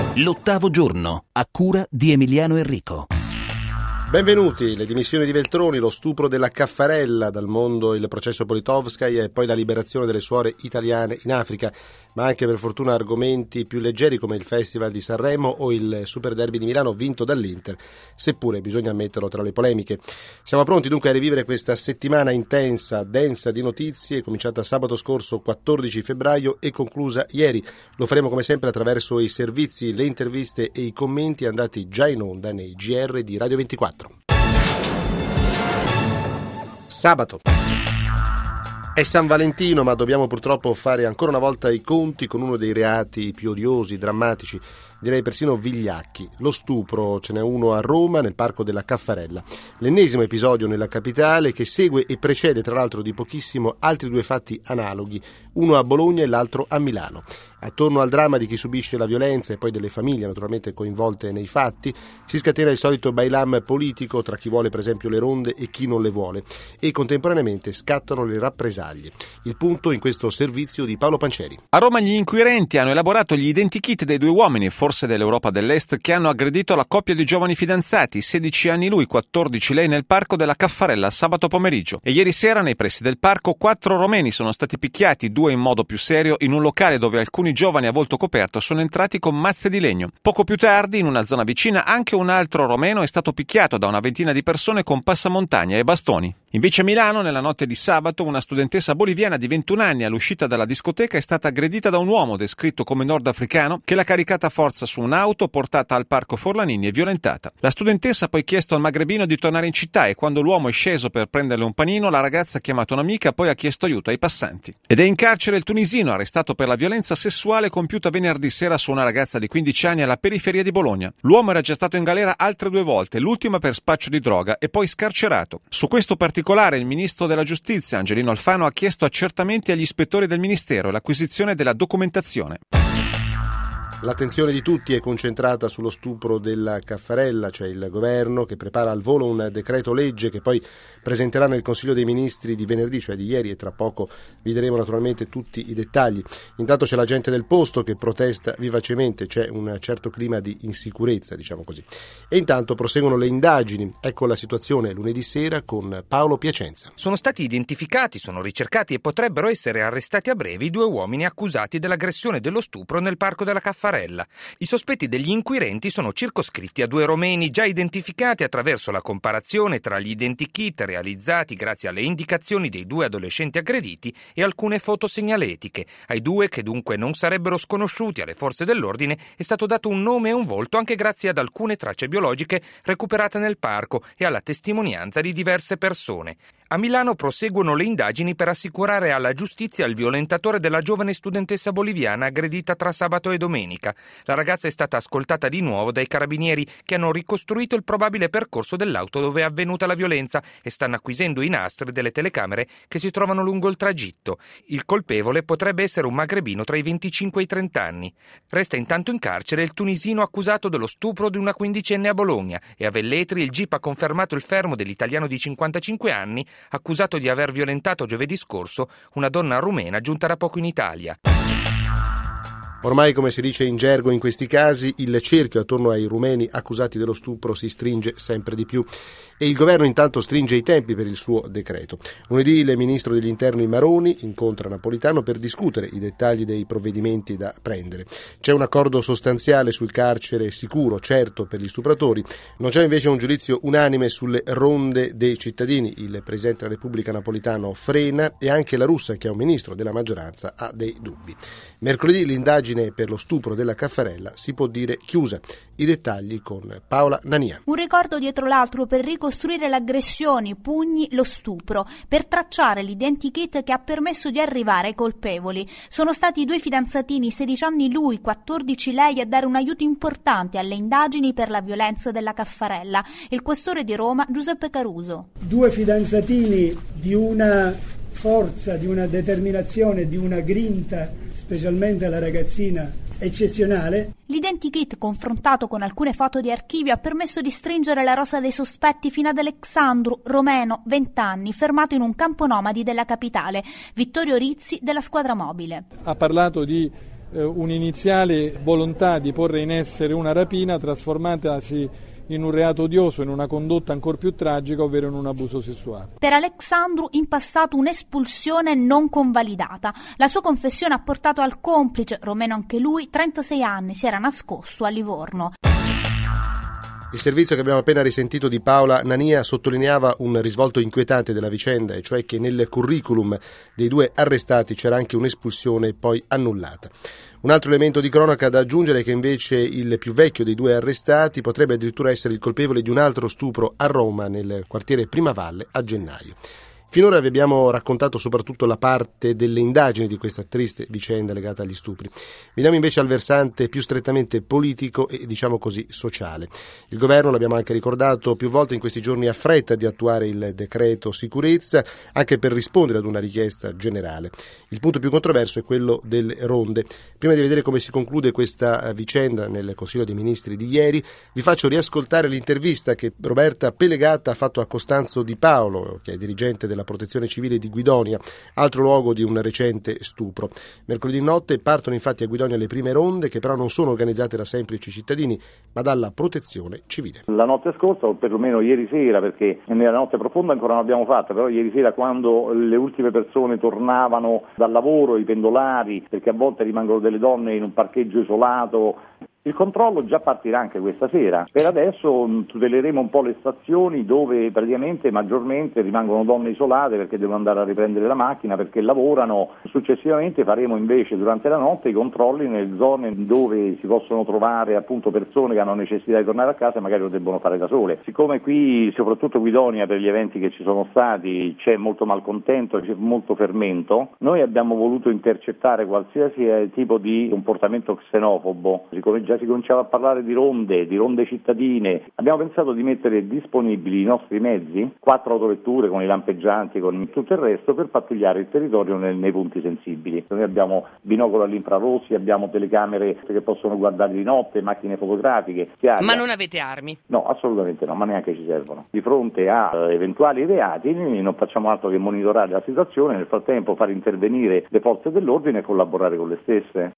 L'ottavo giorno, a cura di Emiliano Enrico. Benvenuti, le dimissioni di Veltroni, lo stupro della Caffarella, dal mondo il processo Politkovskaja e poi la liberazione delle suore italiane in Africa, ma anche per fortuna argomenti più leggeri come il Festival di Sanremo o il Super Derby di Milano vinto dall'Inter, seppure bisogna ammetterlo tra le polemiche. Siamo pronti dunque a rivivere questa settimana intensa, densa di notizie, cominciata sabato scorso 14 febbraio e conclusa ieri. Lo faremo come sempre attraverso i servizi, le interviste e i commenti andati già in onda nei GR di Radio 24. Sabato. È San Valentino, ma dobbiamo purtroppo fare ancora una volta i conti con uno dei reati più odiosi, drammatici, direi persino vigliacchi. Lo stupro, ce n'è uno a Roma, nel parco della Caffarella. L'ennesimo episodio nella capitale che segue e precede tra l'altro di pochissimo altri due fatti analoghi, uno a Bologna e l'altro a Milano. Attorno al dramma di chi subisce la violenza e poi delle famiglie naturalmente coinvolte nei fatti, si scatena il solito bailam politico tra chi vuole per esempio le ronde e chi non le vuole, e contemporaneamente scattano le rappresaglie. Il punto in questo servizio di Paolo Pancieri. A Roma gli inquirenti hanno elaborato gli identikit dei due uomini, forse dell'Europa dell'Est, che hanno aggredito la coppia di giovani fidanzati, 16 anni lui, 14 lei, nel parco della Caffarella sabato pomeriggio. E ieri sera nei pressi del parco 4 romeni sono stati picchiati, 2 in modo più serio, in un locale dove alcuni giovani a volto coperto sono entrati con mazze di legno. Poco più tardi, in una zona vicina, anche un altro romeno è stato picchiato da una ventina di persone con passamontagna e bastoni. Invece a Milano, nella notte di sabato, una studentessa boliviana di 21 anni all'uscita dalla discoteca è stata aggredita da un uomo descritto come nordafricano che l'ha caricata a forza su un'auto, portata al parco Forlanini e violentata. La studentessa ha poi chiesto al magrebino di tornare in città e quando l'uomo è sceso per prenderle un panino, la ragazza ha chiamato un'amica, poi ha chiesto aiuto ai passanti. Ed è in carcere il tunisino arrestato per la violenza sessuale compiuta venerdì sera su una ragazza di 15 anni alla periferia di Bologna. L'uomo era già stato in galera altre 2 volte, l'ultima per spaccio di droga e poi scarcerato. Su questo particolare il ministro della giustizia, Angelino Alfano, ha chiesto accertamenti agli ispettori del ministero e l'acquisizione della documentazione. L'attenzione di tutti è concentrata sullo stupro della Caffarella, cioè il governo che prepara al volo un decreto legge che poi presenterà nel Consiglio dei Ministri di venerdì, cioè di ieri, e tra poco vi daremo naturalmente tutti i dettagli. Intanto c'è la gente del posto che protesta vivacemente, c'è un certo clima di insicurezza, diciamo così. E intanto proseguono le indagini. Ecco la situazione lunedì sera con Paolo Piacenza. Sono stati identificati, sono ricercati e potrebbero essere arrestati a breve i 2 uomini accusati dell'aggressione e dello stupro nel parco della Caffarella. I sospetti degli inquirenti sono circoscritti a 2 romeni già identificati attraverso la comparazione tra gli identikit realizzati grazie alle indicazioni dei 2 adolescenti aggrediti e alcune foto segnaletiche. Ai 2, che dunque non sarebbero sconosciuti alle forze dell'ordine, è stato dato un nome e un volto anche grazie ad alcune tracce biologiche recuperate nel parco e alla testimonianza di diverse persone. A Milano proseguono le indagini per assicurare alla giustizia il violentatore della giovane studentessa boliviana aggredita tra sabato e domenica. La ragazza è stata ascoltata di nuovo dai carabinieri che hanno ricostruito il probabile percorso dell'auto dove è avvenuta la violenza e stanno acquisendo i nastri delle telecamere che si trovano lungo il tragitto. Il colpevole potrebbe essere un magrebino tra i 25 e i 30 anni. Resta intanto in carcere il tunisino accusato dello stupro di una 15enne a Bologna e a Velletri il GIP ha confermato il fermo dell'italiano di 55 anni accusato di aver violentato giovedì scorso una donna rumena giunta da poco in Italia. Ormai, come si dice in gergo in questi casi, il cerchio attorno ai rumeni accusati dello stupro si stringe sempre di più e il governo intanto stringe i tempi per il suo decreto. Lunedì il ministro degli interni Maroni incontra Napolitano per discutere i dettagli dei provvedimenti da prendere. C'è un accordo sostanziale sul carcere sicuro, certo, per gli stupratori. Non c'è invece un giudizio unanime sulle ronde dei cittadini. Il Presidente della Repubblica Napolitano frena e anche La Russa, che è un ministro della maggioranza, ha dei dubbi. Mercoledì l'indagine per lo stupro della Caffarella si può dire chiusa. I dettagli con Paola Nania. Un ricordo dietro l'altro per ricostruire l'aggressione, i pugni, lo stupro, per tracciare l'identikit che ha permesso di arrivare ai colpevoli. Sono stati 2 fidanzatini, 16 anni lui, 14 lei, a dare un aiuto importante alle indagini per la violenza della Caffarella. Il questore di Roma, Giuseppe Caruso. 2 fidanzatini di una forza, di una determinazione, di una grinta, specialmente la ragazzina, eccezionale. L'identikit, confrontato con alcune foto di archivio, ha permesso di stringere la rosa dei sospetti fino ad Alexandru, romeno, 20 anni, fermato in un campo nomadi della capitale, Vittorio Rizzi della squadra mobile. Ha parlato di un'iniziale volontà di porre in essere una rapina trasformatasi in un reato odioso, in una condotta ancora più tragica, ovvero in un abuso sessuale. Per Alexandru in passato un'espulsione non convalidata. La sua confessione ha portato al complice, romeno anche lui, 36 anni, si era nascosto a Livorno. Il servizio che abbiamo appena risentito di Paola Nania sottolineava un risvolto inquietante della vicenda, e cioè che nel curriculum dei due arrestati c'era anche un'espulsione poi annullata. Un altro elemento di cronaca da aggiungere è che invece il più vecchio dei due arrestati potrebbe addirittura essere il colpevole di un altro stupro a Roma, nel quartiere Primavalle, a gennaio. Finora vi abbiamo raccontato soprattutto la parte delle indagini di questa triste vicenda legata agli stupri. Veniamo invece al versante più strettamente politico e, diciamo così, sociale. Il governo, l'abbiamo anche ricordato più volte in questi giorni, ha fretta di attuare il decreto sicurezza anche per rispondere ad una richiesta generale. Il punto più controverso è quello delle ronde. Prima di vedere come si conclude questa vicenda nel Consiglio dei Ministri di ieri, vi faccio riascoltare l'intervista che Roberta Pelegata ha fatto a Costanzo Di Paolo, che è dirigente della Protezione Civile di Guidonia, altro luogo di un recente stupro. Mercoledì notte partono infatti a Guidonia le prime ronde, che però non sono organizzate da semplici cittadini, ma dalla Protezione Civile. La notte scorsa, o perlomeno ieri sera, perché nella notte profonda ancora non l'abbiamo fatta, però ieri sera, quando le ultime persone tornavano dal lavoro, i pendolari, perché a volte rimangono delle donne in un parcheggio isolato, il controllo già partirà anche questa sera. Per adesso tuteleremo un po' le stazioni dove praticamente maggiormente rimangono donne isolate perché devono andare a riprendere la macchina, perché lavorano. Successivamente faremo invece durante la notte i controlli nelle zone dove si possono trovare appunto persone che hanno necessità di tornare a casa e magari lo debbono fare da sole. Siccome qui, soprattutto Guidonia, per gli eventi che ci sono stati, c'è molto malcontento, c'è molto fermento, noi abbiamo voluto intercettare qualsiasi tipo di comportamento xenofobo. Siccome già si cominciava a parlare di ronde cittadine, abbiamo pensato di mettere disponibili i nostri mezzi, 4 autovetture con i lampeggianti, con tutto il resto, per pattugliare il territorio nei punti sensibili. Noi abbiamo binocoli all'infrarossi, abbiamo telecamere che possono guardare di notte, macchine fotografiche. Ma non avete armi? No, assolutamente no, ma neanche ci servono. Di fronte a eventuali reati non facciamo altro che monitorare la situazione, nel frattempo far intervenire le forze dell'ordine e collaborare con le stesse.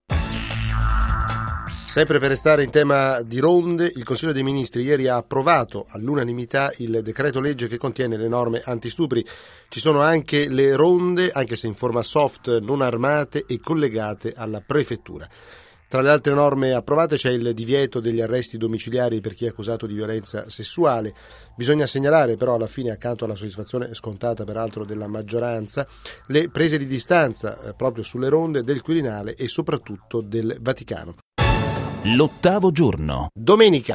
Sempre per restare in tema di ronde, il Consiglio dei Ministri ieri ha approvato all'unanimità il decreto legge che contiene le norme antistupri. Ci sono anche le ronde, anche se in forma soft, non armate e collegate alla prefettura. Tra le altre norme approvate c'è il divieto degli arresti domiciliari per chi è accusato di violenza sessuale. Bisogna segnalare però alla fine, accanto alla soddisfazione scontata peraltro della maggioranza, le prese di distanza proprio sulle ronde del Quirinale e soprattutto del Vaticano. L'ottavo giorno. Domenica.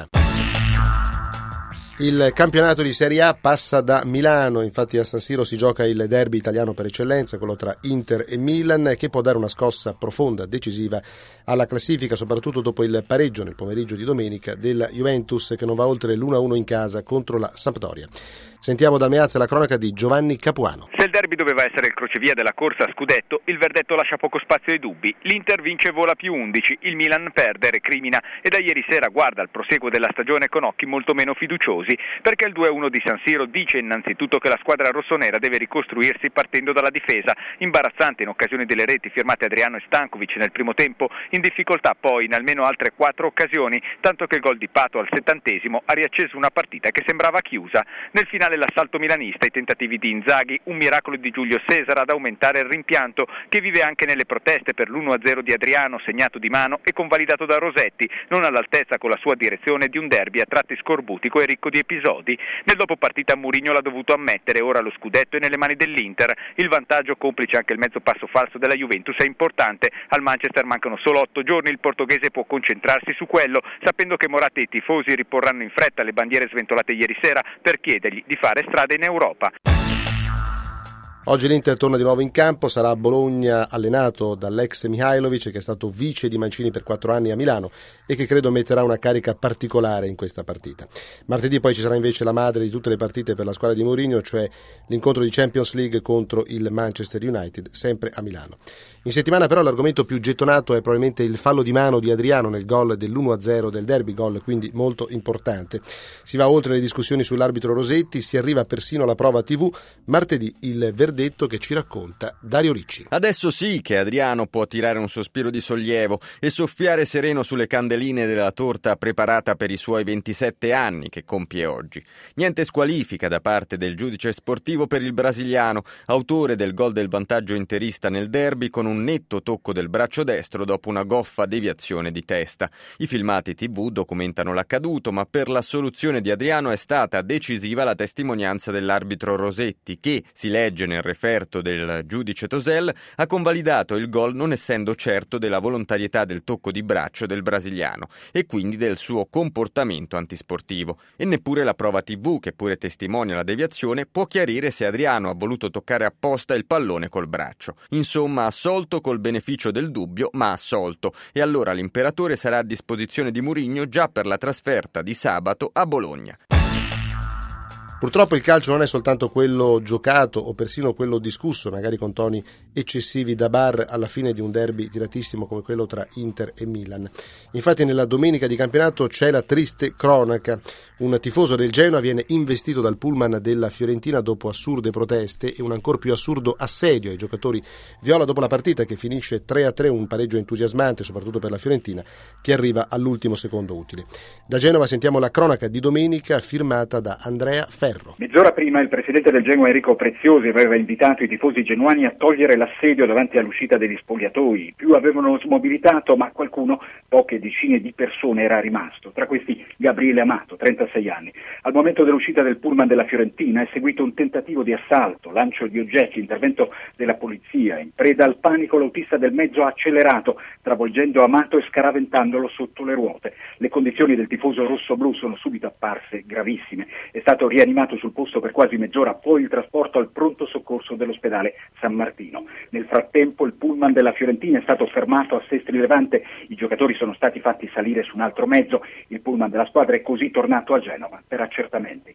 Il campionato di Serie A passa da Milano, infatti a San Siro si gioca il derby italiano per eccellenza, quello tra Inter e Milan, che può dare una scossa profonda, decisiva alla classifica, soprattutto dopo il pareggio nel pomeriggio di domenica della Juventus, che non va oltre l'1-1 in casa contro la Sampdoria. Sentiamo da Meazza la cronaca di Giovanni Capuano. Se il derby doveva essere il crocevia della corsa a scudetto, il verdetto lascia poco spazio ai dubbi. L'Inter vince e vola più 11, il Milan perde, recrimina e da ieri sera guarda al proseguo della stagione con occhi molto meno fiduciosi, perché il 2-1 di San Siro dice innanzitutto che la squadra rossonera deve ricostruirsi partendo dalla difesa, imbarazzante in occasione delle reti firmate Adriano e Stankovic nel primo tempo, in difficoltà poi in almeno altre 4 occasioni, tanto che il gol di Pato al 70° ha riacceso una partita che sembrava chiusa. Nel finale l'assalto milanista, i tentativi di Inzaghi, un miracolo di Giulio Cesar ad aumentare il rimpianto, che vive anche nelle proteste per l'1-0 di Adriano segnato di mano e convalidato da Rosetti, non all'altezza con la sua direzione di un derby a tratti scorbutico e ricco di episodi. Nel dopopartita Mourinho l'ha dovuto ammettere, ora lo scudetto è nelle mani dell'Inter. Il vantaggio, complice anche il mezzo passo falso della Juventus, è importante. Al Manchester mancano solo 8 giorni, il portoghese può concentrarsi su quello, sapendo che Morata e i tifosi riporranno in fretta le bandiere sventolate ieri sera per chiedergli di fare strada in Europa. Oggi l'Inter torna di nuovo in campo, sarà a Bologna, allenato dall'ex Mihajlovic, che è stato vice di Mancini per 4 anni a Milano e che credo metterà una carica particolare in questa partita. Martedì poi ci sarà invece la madre di tutte le partite per la squadra di Mourinho, cioè l'incontro di Champions League contro il Manchester United, sempre a Milano. In settimana però l'argomento più gettonato è probabilmente il fallo di mano di Adriano nel gol dell'1-0 del derby, gol quindi molto importante. Si va oltre le discussioni sull'arbitro Rosetti, si arriva persino alla prova TV. Martedì il verdetto verdetto che ci racconta Dario Ricci. Adesso sì che Adriano può tirare un sospiro di sollievo e soffiare sereno sulle candeline della torta preparata per i suoi 27 anni che compie oggi. Niente squalifica da parte del giudice sportivo per il brasiliano, autore del gol del vantaggio interista nel derby con un netto tocco del braccio destro dopo una goffa deviazione di testa. I filmati TV documentano l'accaduto, ma per l'assoluzione di Adriano è stata decisiva la testimonianza dell'arbitro Rosetti che, si legge nel referto del giudice Tosel, ha convalidato il gol non essendo certo della volontarietà del tocco di braccio del brasiliano e quindi del suo comportamento antisportivo. E neppure la prova TV, che pure testimonia la deviazione, può chiarire se Adriano ha voluto toccare apposta il pallone col braccio. Insomma, assolto col beneficio del dubbio, ma assolto. E allora l'imperatore sarà a disposizione di Mourinho già per la trasferta di sabato a Bologna. Purtroppo il calcio non è soltanto quello giocato o persino quello discusso, magari con toni eccessivi da bar alla fine di un derby tiratissimo come quello tra Inter e Milan. Infatti nella domenica di campionato c'è la triste cronaca. Un tifoso del Genoa viene investito dal pullman della Fiorentina dopo assurde proteste e un ancor più assurdo assedio ai giocatori viola dopo la partita che finisce 3-3, un pareggio entusiasmante soprattutto per la Fiorentina che arriva all'ultimo secondo utile. Da Genova sentiamo la cronaca di domenica firmata da Andrea Ferro. Mezz'ora prima il presidente del Genoa Enrico Preziosi aveva invitato i tifosi genuani a togliere l'assedio davanti all'uscita degli spogliatoi. Più avevano smobilitato, ma qualcuno, poche decine di persone, era rimasto. Tra questi Gabriele Amato, 36 anni. Al momento dell'uscita del pullman della Fiorentina è seguito un tentativo di assalto, lancio di oggetti, intervento della polizia. In preda al panico l'autista del mezzo ha accelerato, travolgendo Amato e scaraventandolo sotto le ruote. Le condizioni del tifoso rosso-blu sono subito apparse gravissime. È stato rianimato sul posto per quasi mezz'ora, poi il trasporto al pronto soccorso dell'ospedale San Martino. Nel frattempo il pullman della Fiorentina è stato fermato a Sestri Levante, i giocatori sono stati fatti salire su un altro mezzo, il pullman della squadra è così tornato a Genova per accertamenti.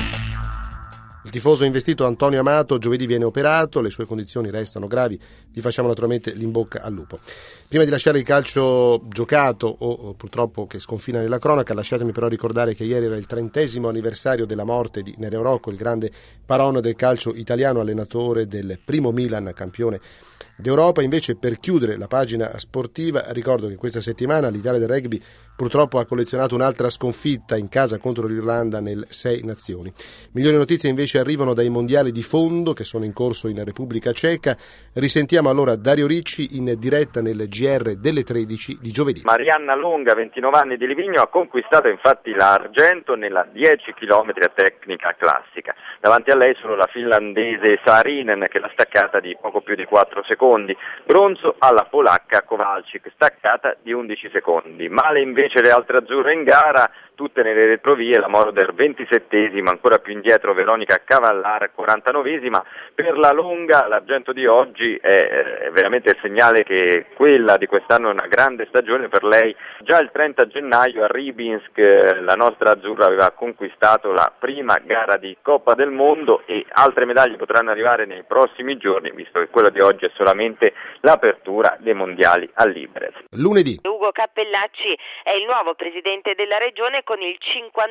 Il tifoso investito Antonio Amato giovedì viene operato, le sue condizioni restano gravi, gli facciamo naturalmente l'in bocca al lupo. Prima di lasciare il calcio giocato o purtroppo che sconfina nella cronaca, lasciatemi però ricordare che ieri era il 30° anniversario della morte di Nereo Rocco, il grande paron del calcio italiano, allenatore del primo Milan, campione d'Europa. Invece, per chiudere la pagina sportiva, ricordo che questa settimana l'Italia del rugby purtroppo ha collezionato un'altra sconfitta in casa contro l'Irlanda nel 6 Nazioni. Migliori notizie invece arrivano dai mondiali di fondo che sono in corso in Repubblica Ceca. Risentiamo allora Dario Ricci in diretta nel GR delle 13 di giovedì. Marianna Longa, 29 anni di Livigno, ha conquistato infatti l'argento nella 10 km a tecnica classica. Davanti a lei solo la finlandese Saarinen che l'ha staccata di poco più di 4 secondi. Bronzo alla polacca Kowalczyk, staccata di 11 secondi. Male invece le altre azzurre in gara, tutte nelle retrovie, la Moroder 27esima, ancora più indietro Veronica Cavallar 49esima. Per la Longa l'argento di oggi è veramente il segnale che quella di quest'anno è una grande stagione per lei. Già il 30 gennaio a Rybinsk la nostra azzurra aveva conquistato la prima gara di Coppa del Mondo e altre medaglie potranno arrivare nei prossimi giorni, visto che quello di oggi è solamente l'apertura dei mondiali a Liberec. Lunedì Ugo Cappellacci è il nuovo presidente della regione. Con il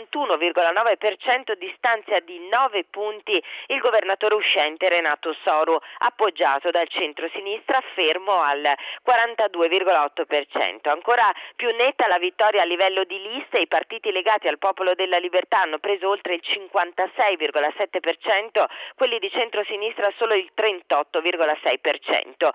51,9% distanzia di 9 punti il governatore uscente Renato Soru, appoggiato dal centro-sinistra fermo al 42,8%. Ancora più netta la vittoria a livello di liste, i partiti legati al Popolo della Libertà hanno preso oltre il 56,7%, quelli di centro-sinistra solo il 38,6%.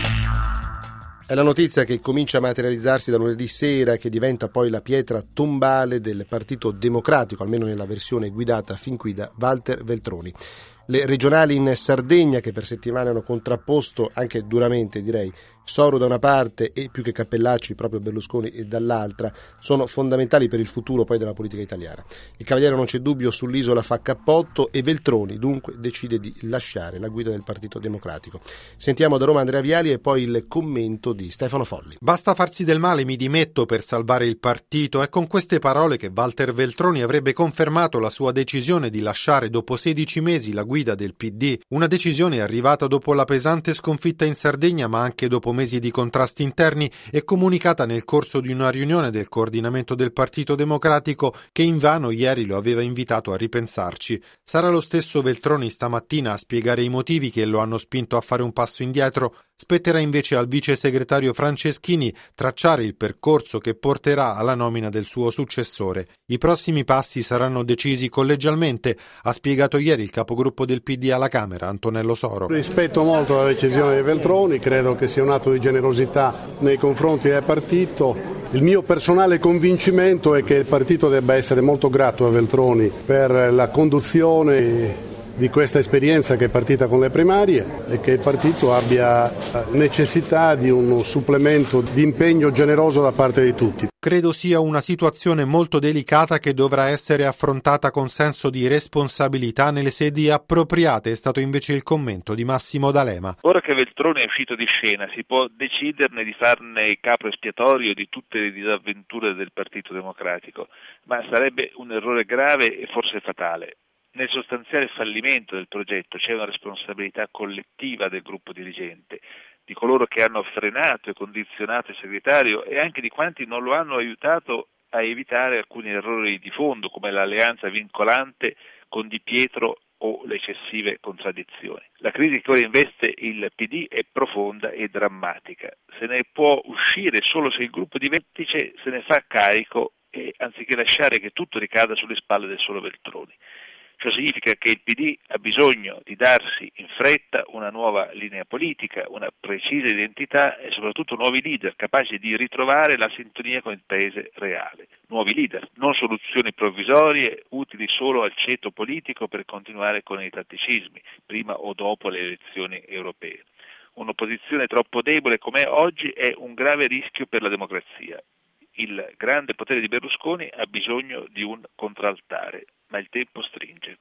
È la notizia che comincia a materializzarsi da lunedì sera, che diventa poi la pietra tombale del Partito Democratico, almeno nella versione guidata fin qui da Walter Veltroni. Le regionali in Sardegna, che per settimane hanno contrapposto, anche duramente direi, Soru da una parte e più che Cappellacci proprio Berlusconi dall'altra, sono fondamentali per il futuro poi della politica italiana. Il Cavaliere non c'è dubbio sull'isola fa cappotto e Veltroni dunque decide di lasciare la guida del Partito Democratico. Sentiamo da Roma Andrea Viali e poi il commento di Stefano Folli. Basta farsi del male, mi dimetto per salvare il partito. È con queste parole che Walter Veltroni avrebbe confermato la sua decisione di lasciare dopo 16 mesi la guida del PD, una decisione arrivata dopo la pesante sconfitta in Sardegna ma anche dopo mesi di contrasti interni e comunicata nel corso di una riunione del coordinamento del Partito Democratico che invano ieri lo aveva invitato a ripensarci. Sarà lo stesso Veltroni stamattina a spiegare i motivi che lo hanno spinto a fare un passo indietro. Spetterà invece al vice segretario Franceschini tracciare il percorso che porterà alla nomina del suo successore. I prossimi passi saranno decisi collegialmente, ha spiegato ieri il capogruppo del PD alla Camera, Antonello Soro. Rispetto molto la decisione di Veltroni, credo che sia un atto di generosità nei confronti del partito. Il mio personale convincimento è che il partito debba essere molto grato a Veltroni per la conduzione di questa esperienza che è partita con le primarie e che il partito abbia necessità di un supplemento di impegno generoso da parte di tutti. Credo sia una situazione molto delicata che dovrà essere affrontata con senso di responsabilità nelle sedi appropriate, è stato invece il commento di Massimo D'Alema. Ora che Veltroni è uscito di scena si può deciderne di farne capo espiatorio di tutte le disavventure del Partito Democratico, ma sarebbe un errore grave e forse fatale. Nel sostanziale fallimento del progetto c'è una responsabilità collettiva del gruppo dirigente, di coloro che hanno frenato e condizionato il segretario e anche di quanti non lo hanno aiutato a evitare alcuni errori di fondo come l'alleanza vincolante con Di Pietro o le eccessive contraddizioni. La crisi che ora investe il PD è profonda e drammatica. Se ne può uscire solo se il gruppo di vertice se ne fa carico e anziché lasciare che tutto ricada sulle spalle del solo Veltroni. Ciò significa che il PD ha bisogno di darsi in fretta una nuova linea politica, una precisa identità e soprattutto nuovi leader capaci di ritrovare la sintonia con il paese reale. Nuovi leader, non soluzioni provvisorie utili solo al ceto politico per continuare con i tatticismi, prima o dopo le elezioni europee. Un'opposizione troppo debole come oggi è un grave rischio per la democrazia. Il grande potere di Berlusconi ha bisogno di un contraltare, ma il tempo stringe.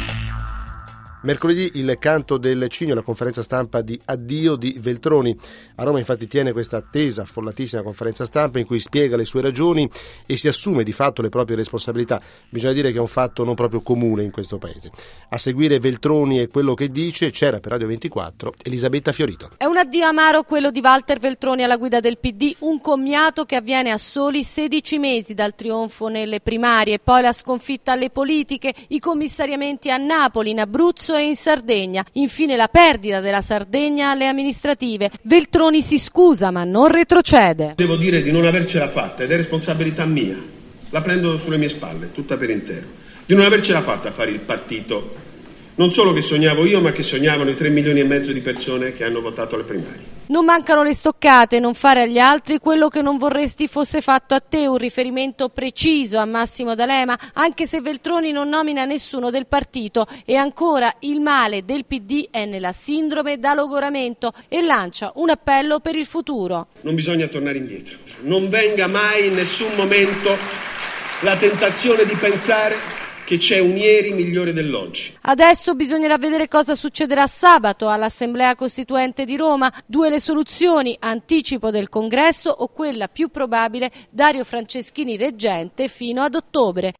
Mercoledì il canto del Cigno, la conferenza stampa di addio di Veltroni. A Roma infatti tiene questa attesa, affollatissima conferenza stampa in cui spiega le sue ragioni e si assume di fatto le proprie responsabilità. Bisogna dire che è un fatto non proprio comune in questo paese. A seguire Veltroni e quello che dice c'era per Radio 24 Elisabetta Fiorito. È un addio amaro quello di Walter Veltroni alla guida del PD, un commiato che avviene a soli 16 mesi dal trionfo nelle primarie, poi la sconfitta alle politiche, i commissariamenti a Napoli, in Abruzzo e in Sardegna, infine la perdita della Sardegna alle amministrative. Veltroni si scusa ma non retrocede. Devo dire di non avercela fatta ed è responsabilità mia, la prendo sulle mie spalle tutta per intero, di non avercela fatta a fare il partito non solo che sognavo io ma che sognavano i 3,5 milioni di persone che hanno votato alle primarie. Non mancano le stoccate, non fare agli altri quello che non vorresti fosse fatto a te, un riferimento preciso a Massimo D'Alema, anche se Veltroni non nomina nessuno del partito. E ancora, il male del PD è nella sindrome da logoramento e lancia un appello per il futuro. Non bisogna tornare indietro, non venga mai in nessun momento la tentazione di pensare che c'è un ieri migliore dell'oggi. Adesso bisognerà vedere cosa succederà sabato all'Assemblea Costituente di Roma. 2 le soluzioni: anticipo del congresso o quella più probabile, Dario Franceschini reggente fino ad ottobre.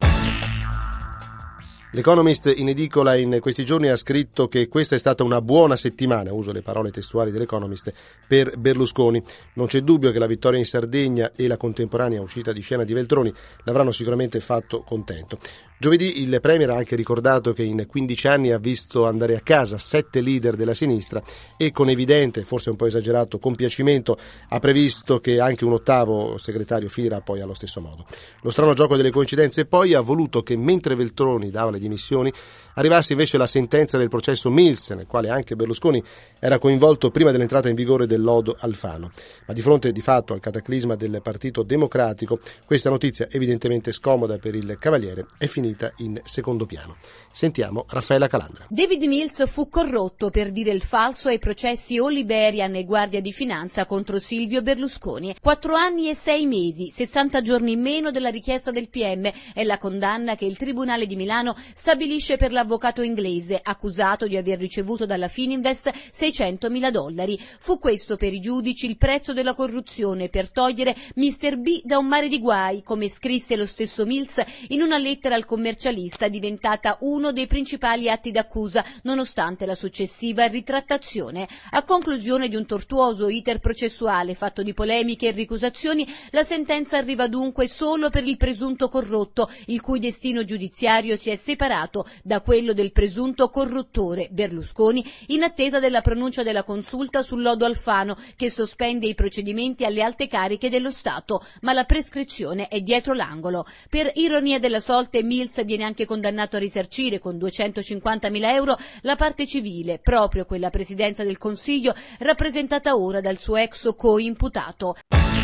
L'Economist in edicola in questi giorni ha scritto che questa è stata una buona settimana, uso le parole testuali dell'Economist, per Berlusconi. Non c'è dubbio che la vittoria in Sardegna e la contemporanea uscita di scena di Veltroni l'avranno sicuramente fatto contento. Giovedì il Premier ha anche ricordato che in 15 anni ha visto andare a casa 7 leader della sinistra e con evidente, forse un po' esagerato, compiacimento ha previsto che anche un 8° segretario finirà poi allo stesso modo. Lo strano gioco delle coincidenze poi ha voluto che mentre Veltroni dava le dimissioni arrivasse invece la sentenza del processo Mills, nel quale anche Berlusconi era coinvolto prima dell'entrata in vigore del lodo Alfano. Ma di fronte di fatto al cataclisma del Partito Democratico, questa notizia evidentemente scomoda per il Cavaliere è finita in secondo piano. Sentiamo Raffaella Calandra. David Mills fu corrotto per dire il falso ai processi Oliverian e Guardia di Finanza contro Silvio Berlusconi. 4 anni e 6 mesi, 60 giorni meno della richiesta del PM, è la condanna che il Tribunale di Milano stabilisce per l'avvocato inglese, accusato di aver ricevuto dalla Fininvest $600.000. Fu questo per i giudici il prezzo della corruzione per togliere Mr. B da un mare di guai, come scrisse lo stesso Mills in una lettera al commercialista diventata uno uno dei principali atti d'accusa, nonostante la successiva ritrattazione. A conclusione di un tortuoso iter processuale fatto di polemiche e ricusazioni, la sentenza arriva dunque solo per il presunto corrotto, il cui destino giudiziario si è separato da quello del presunto corruttore Berlusconi, in attesa della pronuncia della Consulta sul lodo Alfano, che sospende i procedimenti alle alte cariche dello Stato, ma la prescrizione è dietro l'angolo. Per ironia della sorte, Mills viene anche condannato a risarcire con 250.000 euro la parte civile, proprio quella Presidenza del Consiglio rappresentata ora dal suo ex coimputato.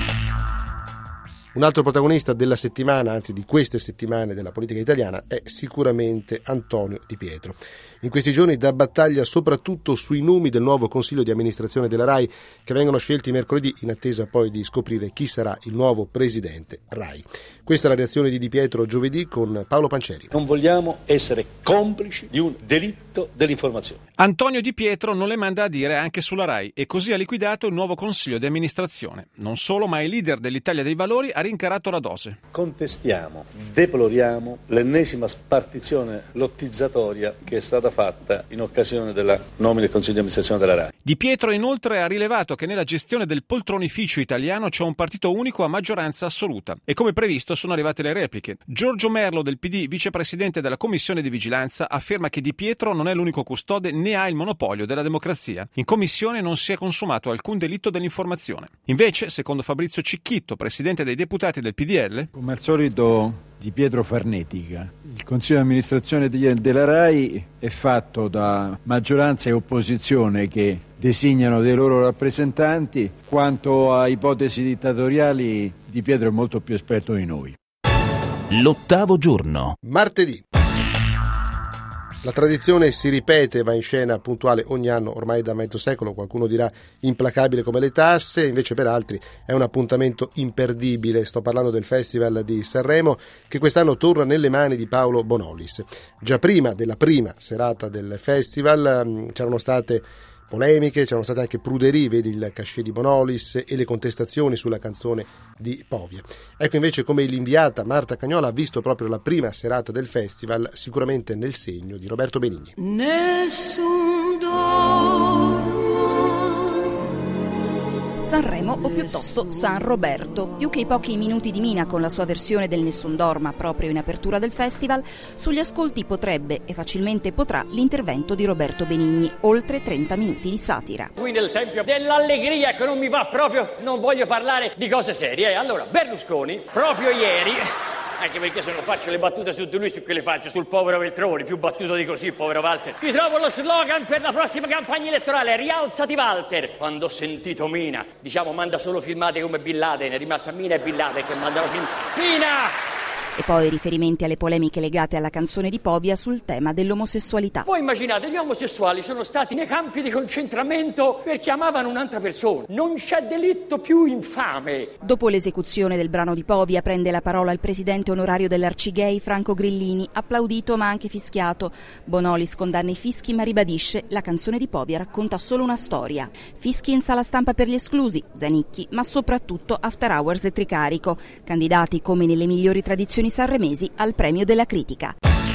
Un altro protagonista della settimana, anzi di queste settimane della politica italiana, è sicuramente Antonio Di Pietro. In questi giorni dà battaglia soprattutto sui nomi del nuovo consiglio di amministrazione della RAI, che vengono scelti mercoledì in attesa poi di scoprire chi sarà il nuovo presidente RAI. Questa è la reazione di Di Pietro giovedì con Paolo Pancieri. Non vogliamo essere complici di un delitto dell'informazione. Antonio Di Pietro non le manda a dire anche sulla RAI e così ha liquidato il nuovo consiglio di amministrazione. Non solo, ma il leader dell'Italia dei Valori ha rincarato la dose. Contestiamo, deploriamo l'ennesima spartizione lottizzatoria che è stata fatta in occasione della nomina del Consiglio di amministrazione della RAI. Di Pietro inoltre ha rilevato che nella gestione del poltronificio italiano c'è un partito unico a maggioranza assoluta e come previsto sono arrivate le repliche. Giorgio Merlo del PD, vicepresidente della Commissione di Vigilanza, afferma che Di Pietro non è l'unico custode né ha il monopolio della democrazia. In Commissione non si è consumato alcun delitto dell'informazione. Invece, secondo Fabrizio Cicchitto, presidente dei deputati del PDL, come al solito Di Pietro farnetica. Il Consiglio di amministrazione della RAI è fatto da maggioranza e opposizione che designano dei loro rappresentanti. Quanto a ipotesi dittatoriali, Di Pietro è molto più esperto di noi. L'8° giorno. Martedì. La tradizione si ripete, va in scena puntuale ogni anno, ormai da mezzo secolo, qualcuno dirà implacabile come le tasse, invece per altri è un appuntamento imperdibile. Sto parlando del Festival di Sanremo, che quest'anno torna nelle mani di Paolo Bonolis. Già prima della prima serata del festival c'erano state polemiche, c'erano state anche pruderie, vedi il cachet di Bonolis e le contestazioni sulla canzone di Povia. Ecco invece come l'inviata Marta Cagnola ha visto proprio la prima serata del festival, sicuramente nel segno di Roberto Benigni. Nessun dormo. Sanremo o piuttosto San Roberto. Più che i pochi minuti di Mina con la sua versione del Nessun Dorma proprio in apertura del festival, sugli ascolti potrebbe e facilmente potrà l'intervento di Roberto Benigni, oltre 30 minuti di satira. Qui nel tempio dell'allegria che non mi va proprio, non voglio parlare di cose serie. Allora, Berlusconi, proprio ieri, anche perché se non faccio le battute su di lui, su che le faccio? Sul povero Veltroni, più battuto di così, povero Walter. Vi trovo lo slogan per la prossima campagna elettorale, rialzati Walter. Quando ho sentito Mina, diciamo manda solo filmate come Bin Laden, è rimasta Mina e Bin Laden che mandano film. Mina! E poi riferimenti alle polemiche legate alla canzone di Povia sul tema dell'omosessualità. Voi immaginate, gli omosessuali sono stati nei campi di concentramento perché amavano un'altra persona. Non c'è delitto più infame. Dopo l'esecuzione del brano di Povia prende la parola il presidente onorario dell'Arcigay, Franco Grillini, applaudito ma anche fischiato. Bonolis condanna i fischi ma ribadisce la canzone di Povia racconta solo una storia. Fischi in sala stampa per gli esclusi, Zanicchi, ma soprattutto After Hours e Tricarico, candidati come nelle migliori tradizioni sanremesi al premio della critica.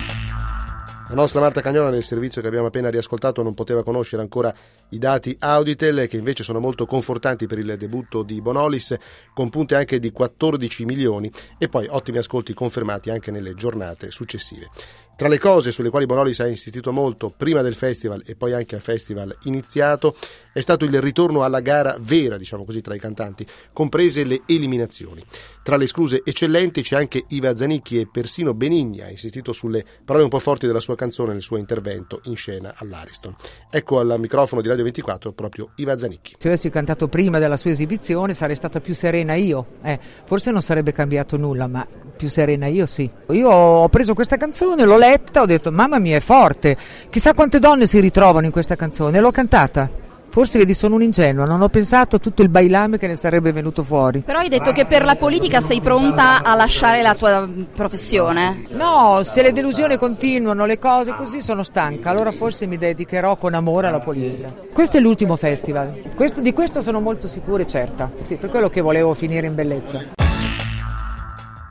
La nostra Marta Cagnola nel servizio che abbiamo appena riascoltato non poteva conoscere ancora i dati Auditel, che invece sono molto confortanti per il debutto di Bonolis, con punte anche di 14 milioni e poi ottimi ascolti confermati anche nelle giornate successive. Tra le cose sulle quali Bonolis ha insistito molto prima del festival e poi anche al festival iniziato è stato il ritorno alla gara vera, diciamo così, tra i cantanti, comprese le eliminazioni. Tra le escluse eccellenti c'è anche Iva Zanicchi e persino Benigni ha insistito sulle parole un po' forti della sua canzone nel suo intervento in scena all'Ariston. Ecco al microfono di Radio 24 proprio Iva Zanicchi. Se avessi cantato prima della sua esibizione sarei stata più serena io, forse non sarebbe cambiato nulla, ma più serena io sì. Io ho preso questa canzone, l'ho letta, ho detto mamma mia è forte, chissà quante donne si ritrovano in questa canzone, l'ho cantata. Forse vedi sono un'ingenua, non ho pensato a tutto il bailame che ne sarebbe venuto fuori. Però hai detto che per la politica sei pronta a lasciare la tua professione? No, se le delusioni continuano, le cose così, sono stanca, allora forse mi dedicherò con amore alla politica. Questo è l'ultimo festival, di questo sono molto sicura e certa, sì, per quello che volevo finire in bellezza.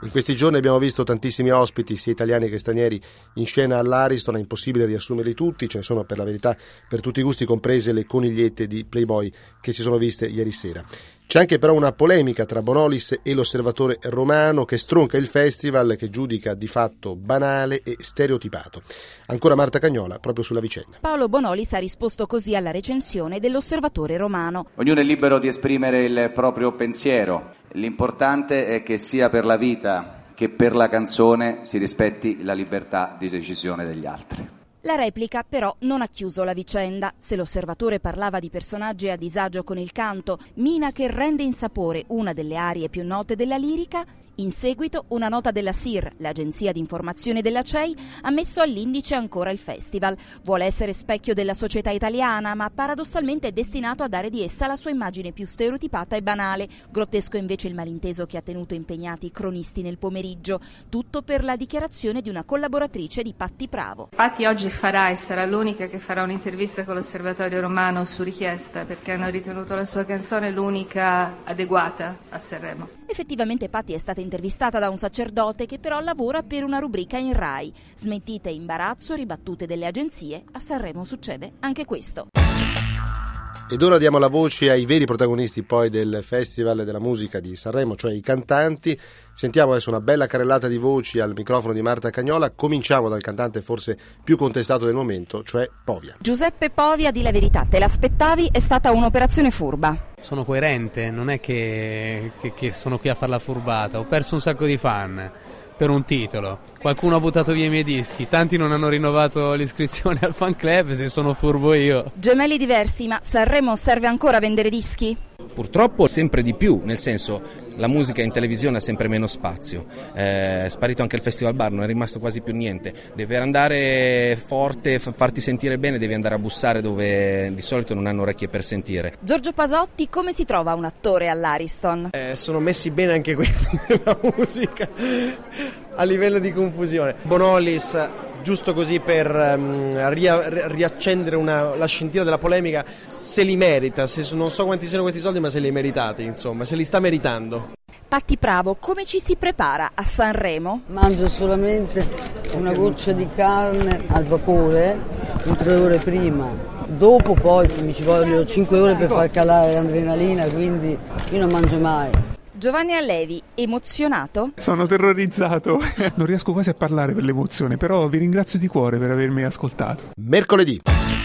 In questi giorni abbiamo visto tantissimi ospiti, sia italiani che stranieri, in scena all'Ariston. È impossibile riassumerli tutti, ce ne sono per la verità per tutti i gusti, comprese le conigliette di Playboy che si sono viste ieri sera. C'è anche però una polemica tra Bonolis e l'Osservatore Romano, che stronca il festival, che giudica di fatto banale e stereotipato. Ancora Marta Cagnola proprio sulla vicenda. Paolo Bonolis ha risposto così alla recensione dell'Osservatore Romano. Ognuno è libero di esprimere il proprio pensiero. L'importante è che sia per la vita che per la canzone si rispetti la libertà di decisione degli altri. La replica però non ha chiuso la vicenda. Se l'Osservatore parlava di personaggi a disagio con il canto, mina che rende insapore una delle arie più note della lirica, in seguito una nota della SIR, l'agenzia di informazione della CEI, ha messo all'indice ancora il festival. Vuole essere specchio della società italiana, ma paradossalmente è destinato a dare di essa la sua immagine più stereotipata e banale. Grottesco invece il malinteso che ha tenuto impegnati i cronisti nel pomeriggio. Tutto per la dichiarazione di una collaboratrice di Patti Pravo. Patti oggi farà e sarà l'unica che farà un'intervista con l'Osservatorio Romano su richiesta, perché hanno ritenuto la sua canzone l'unica adeguata a Sanremo. Effettivamente Patti è stata intervistata da un sacerdote che però lavora per una rubrica in Rai. Smentite e imbarazzo, ribattute delle agenzie, a Sanremo succede anche questo. Ed ora diamo la voce ai veri protagonisti poi del Festival della Musica di Sanremo, cioè i cantanti. Sentiamo adesso una bella carrellata di voci al microfono di Marta Cagnola. Cominciamo dal cantante forse più contestato del momento, cioè Povia. Giuseppe Povia, di la verità, te l'aspettavi? È stata un'operazione furba. Sono coerente, non è che sono qui a far la furbata. Ho perso un sacco di fan per un titolo. Qualcuno ha buttato via i miei dischi, tanti non hanno rinnovato l'iscrizione al fan club, se sono furbo io. Gemelli diversi, ma Sanremo serve ancora a vendere dischi? Purtroppo sempre di più, nel senso la musica in televisione ha sempre meno spazio, è sparito anche il Festival Bar, non è rimasto quasi più niente. Devi andare forte, farti sentire bene, devi andare a bussare dove di solito non hanno orecchie per sentire. Giorgio Pasotti, come si trova un attore all'Ariston? Sono messi bene anche quelli della musica a livello di confusione. Bonolis, giusto così per riaccendere la scintilla della polemica, se li merita, non so quanti siano questi soldi, ma se li meritati, insomma, se li sta meritando. Patti Pravo, come ci si prepara a Sanremo? Mangio solamente una goccia di carne al vapore 3 ore prima, dopo poi mi ci vogliono 5 ore per far calare l'adrenalina, quindi io non mangio mai. Giovanni Allevi, emozionato? Sono terrorizzato, non riesco quasi a parlare per l'emozione, però vi ringrazio di cuore per avermi ascoltato. Mercoledì.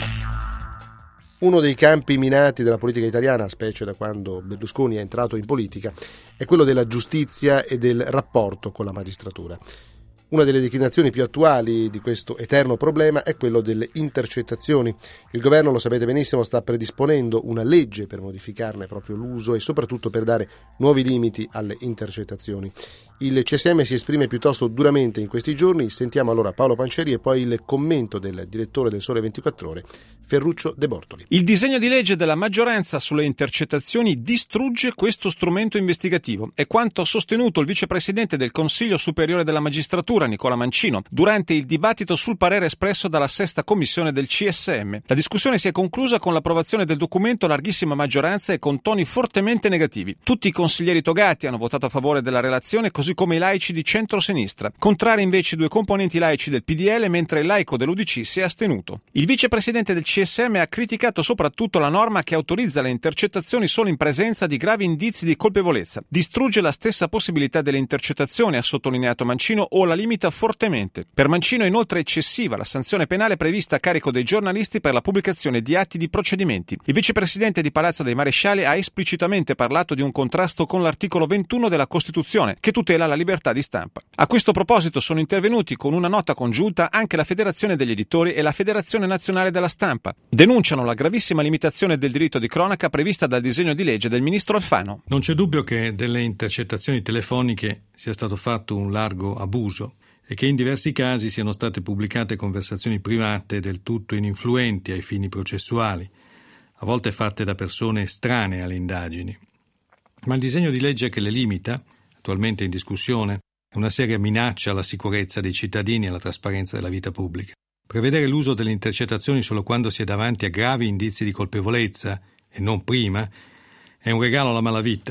Uno dei campi minati della politica italiana, specie da quando Berlusconi è entrato in politica, è quello della giustizia e del rapporto con la magistratura. Una delle declinazioni più attuali di questo eterno problema è quello delle intercettazioni. Il governo, lo sapete benissimo, sta predisponendo una legge per modificarne proprio l'uso e soprattutto per dare nuovi limiti alle intercettazioni. Il CSM si esprime piuttosto duramente in questi giorni. Sentiamo allora Paolo Pancieri e poi il commento del direttore del Sole 24 Ore, Ferruccio De Bortoli. Il disegno di legge della maggioranza sulle intercettazioni distrugge questo strumento investigativo. È quanto ha sostenuto il vicepresidente del Consiglio Superiore della Magistratura, Nicola Mancino, durante il dibattito sul parere espresso dalla sesta commissione del CSM. La discussione si è conclusa con l'approvazione del documento a larghissima maggioranza e con toni fortemente negativi. Tutti i consiglieri togati hanno votato a favore della relazione, così come i laici di centro-sinistra. Contrari invece 2 componenti laici del PDL, mentre il laico dell'UDC si è astenuto. Il vicepresidente del CSM ha criticato soprattutto la norma che autorizza le intercettazioni solo in presenza di gravi indizi di colpevolezza. Distrugge la stessa possibilità delle intercettazioni, ha sottolineato Mancino, o la limita fortemente. Per Mancino è inoltre eccessiva la sanzione penale prevista a carico dei giornalisti per la pubblicazione di atti di procedimenti. Il vicepresidente di Palazzo dei Marescialli ha esplicitamente parlato di un contrasto con l'articolo 21 della Costituzione, che tutela la libertà di stampa. A questo proposito sono intervenuti con una nota congiunta anche la Federazione degli Editori e la Federazione Nazionale della Stampa. Denunciano la gravissima limitazione del diritto di cronaca prevista dal disegno di legge del ministro Alfano. Non c'è dubbio che delle intercettazioni telefoniche sia stato fatto un largo abuso e che in diversi casi siano state pubblicate conversazioni private del tutto ininfluenti ai fini processuali, a volte fatte da persone estranee alle indagini. Ma il disegno di legge che le limita, attualmente in discussione, è una seria minaccia alla sicurezza dei cittadini e alla trasparenza della vita pubblica. Prevedere l'uso delle intercettazioni solo quando si è davanti a gravi indizi di colpevolezza, e non prima, è un regalo alla malavita.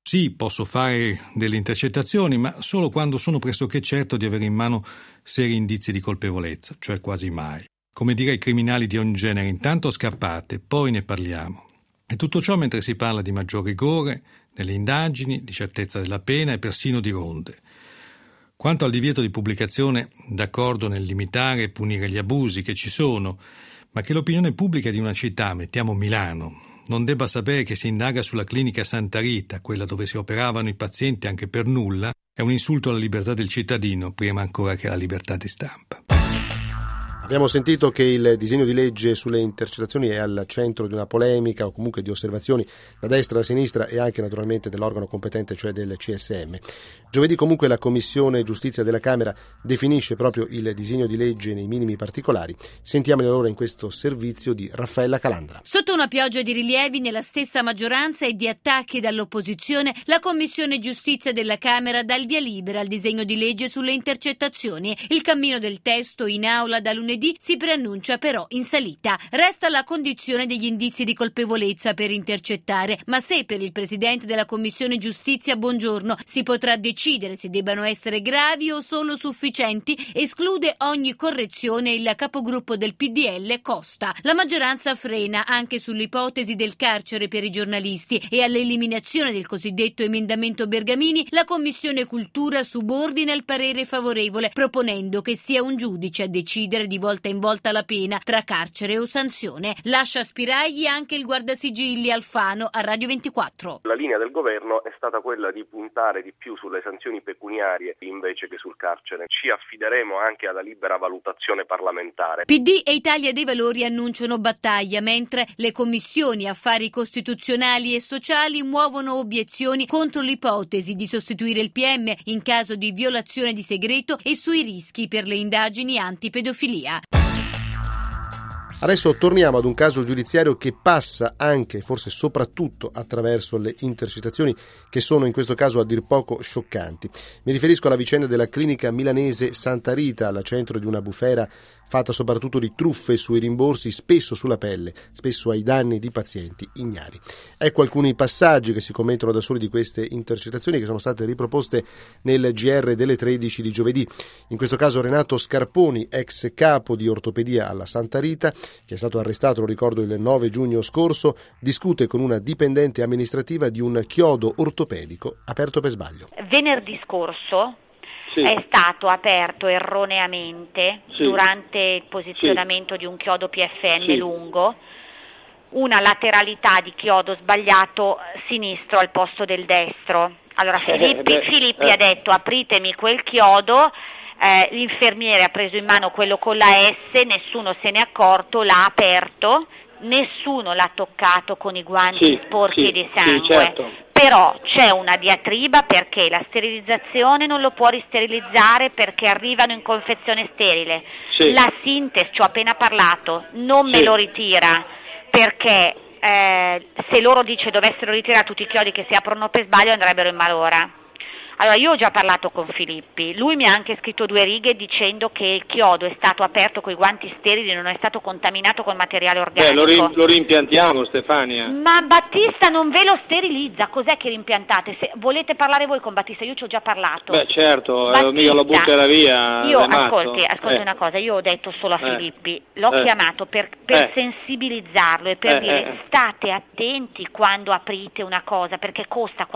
Sì, posso fare delle intercettazioni, ma solo quando sono pressoché certo di avere in mano seri indizi di colpevolezza, cioè quasi mai. Come dire ai criminali di ogni genere, intanto scappate, poi ne parliamo. E tutto ciò mentre si parla di maggior rigore nelle indagini, di certezza della pena e persino di ronde. Quanto al divieto di pubblicazione, d'accordo nel limitare e punire gli abusi che ci sono, ma che l'opinione pubblica di una città, mettiamo Milano, non debba sapere che si indaga sulla clinica Santa Rita, quella dove si operavano i pazienti anche per nulla, è un insulto alla libertà del cittadino, prima ancora che alla libertà di stampa. Abbiamo sentito che il disegno di legge sulle intercettazioni è al centro di una polemica o comunque di osservazioni da destra e da sinistra e anche naturalmente dell'organo competente, cioè del CSM. Giovedì comunque la Commissione Giustizia della Camera definisce proprio il disegno di legge nei minimi particolari. Sentiamoli allora in questo servizio di Raffaella Calandra. Sotto una pioggia di rilievi nella stessa maggioranza e di attacchi dall'opposizione, la Commissione Giustizia della Camera dà il via libera al disegno di legge sulle intercettazioni. Il cammino del testo in aula da lunedì si preannuncia però in salita. Resta la condizione degli indizi di colpevolezza per intercettare, ma se per il Presidente della Commissione Giustizia Bongiorno si potrà decidere se debbano essere gravi o solo sufficienti, esclude ogni correzione il capogruppo del PDL Costa. La maggioranza frena anche sull'ipotesi del carcere per i giornalisti e all'eliminazione del cosiddetto emendamento Bergamini. La Commissione Cultura subordina il parere favorevole, proponendo che sia un giudice a decidere di volta in volta la pena tra carcere o sanzione. Lascia spiragli anche il guardasigilli Alfano a Radio 24. La linea del governo è stata quella di puntare di più sulle sanzioni pecuniarie invece che sul carcere. Ci affideremo anche alla libera valutazione parlamentare. PD e Italia dei Valori annunciano battaglia, mentre le commissioni affari costituzionali e sociali muovono obiezioni contro l'ipotesi di sostituire il PM in caso di violazione di segreto e sui rischi per le indagini antipedofilia. Adesso torniamo ad un caso giudiziario che passa anche, forse soprattutto, attraverso le intercettazioni che sono in questo caso a dir poco scioccanti. Mi riferisco alla vicenda della clinica milanese Santa Rita, al centro di una bufera fatta soprattutto di truffe sui rimborsi, spesso sulla pelle, spesso ai danni di pazienti ignari. Ecco alcuni passaggi che si commentano da soli di queste intercettazioni che sono state riproposte nel GR delle 13 di giovedì. In questo caso Renato Scarponi, ex capo di ortopedia alla Santa Rita, che è stato arrestato, lo ricordo, il 9 giugno scorso, discute con una dipendente amministrativa di un chiodo ortopedico aperto per sbaglio. Venerdì scorso è stato aperto erroneamente durante il posizionamento di un chiodo PFN lungo, una lateralità di chiodo sbagliato sinistro al posto del destro. Allora Filippi ha detto apritemi quel chiodo, l'infermiere ha preso in mano quello con la S, nessuno se ne è accorto, l'ha aperto, nessuno l'ha toccato con i guanti sporchi di sangue. Certo. Però c'è una diatriba perché la sterilizzazione non lo può risterilizzare perché arrivano in confezione sterile. La Sintes, ci ho appena parlato, non me lo ritira perché se loro dovessero ritirare tutti i chiodi che si aprono per sbaglio andrebbero in malora. Allora io ho già parlato con Filippi, lui mi ha anche scritto 2 righe dicendo che il chiodo è stato aperto con i guanti sterili, non è stato contaminato con materiale organico. Lo rimpiantiamo, Stefania. Ma Battista non ve lo sterilizza, cos'è che rimpiantate? Se volete parlare voi con Battista, io ci ho già parlato. Beh certo, mica lo butterà via. Io ascolti una cosa, io ho detto solo a Filippi, l'ho chiamato per sensibilizzarlo e per dire state attenti quando aprite una cosa perché costa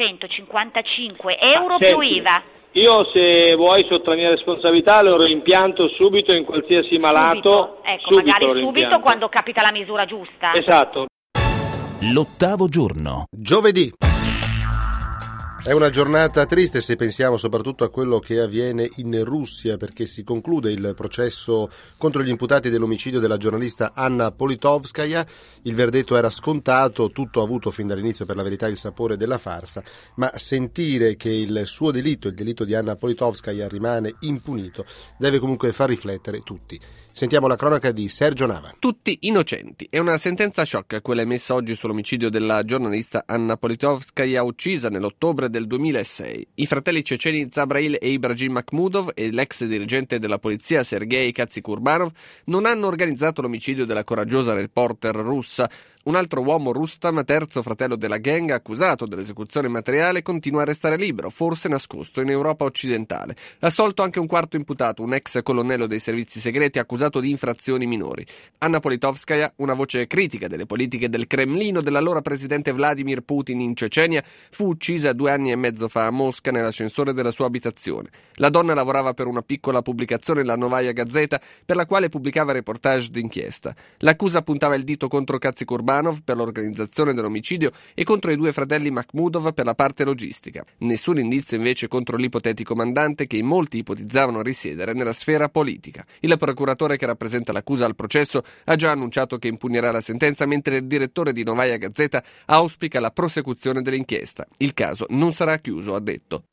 455 euro più IVA. Io se vuoi sotto la mia responsabilità lo rimpianto subito in qualsiasi malato. Subito quando capita la misura giusta. Esatto. L'8° giorno. Giovedì. È una giornata triste se pensiamo soprattutto a quello che avviene in Russia, perché si conclude il processo contro gli imputati dell'omicidio della giornalista Anna Politkovskaya. Il verdetto era scontato, tutto ha avuto fin dall'inizio per la verità il sapore della farsa, ma sentire che il suo delitto, il delitto di Anna Politkovskaya, rimane impunito deve comunque far riflettere tutti. Sentiamo la cronaca di Sergio Nava. Tutti innocenti. È una sentenza shock quella emessa oggi sull'omicidio della giornalista Anna Politkovskaya, uccisa nell'ottobre del 2006. I fratelli ceceni Zabrail e Ibragim Makhmudov e l'ex dirigente della polizia Sergei Katsikurbanov non hanno organizzato l'omicidio della coraggiosa reporter russa. Un altro uomo, Rustam, terzo fratello della gang, accusato dell'esecuzione materiale, continua a restare libero, forse nascosto in Europa occidentale. Assolto anche un quarto imputato, un ex colonnello dei servizi segreti accusato di infrazioni minori. Anna Politkovskaja, una voce critica delle politiche del Cremlino dell'allora presidente Vladimir Putin in Cecenia, fu uccisa 2 anni e mezzo fa a Mosca nell'ascensore della sua abitazione. La donna lavorava per una piccola pubblicazione, la Novaya Gazeta, per la quale pubblicava reportage d'inchiesta. L'accusa puntava il dito contro Katzy Kurbanov per l'organizzazione dell'omicidio e contro i 2 fratelli Makhmudov per la parte logistica. Nessun indizio invece contro l'ipotetico mandante che in molti ipotizzavano risiedere nella sfera politica. Il procuratore che rappresenta l'accusa al processo ha già annunciato che impugnerà la sentenza, mentre il direttore di Novaya Gazeta auspica la prosecuzione dell'inchiesta. Il caso non sarà chiuso, ha detto.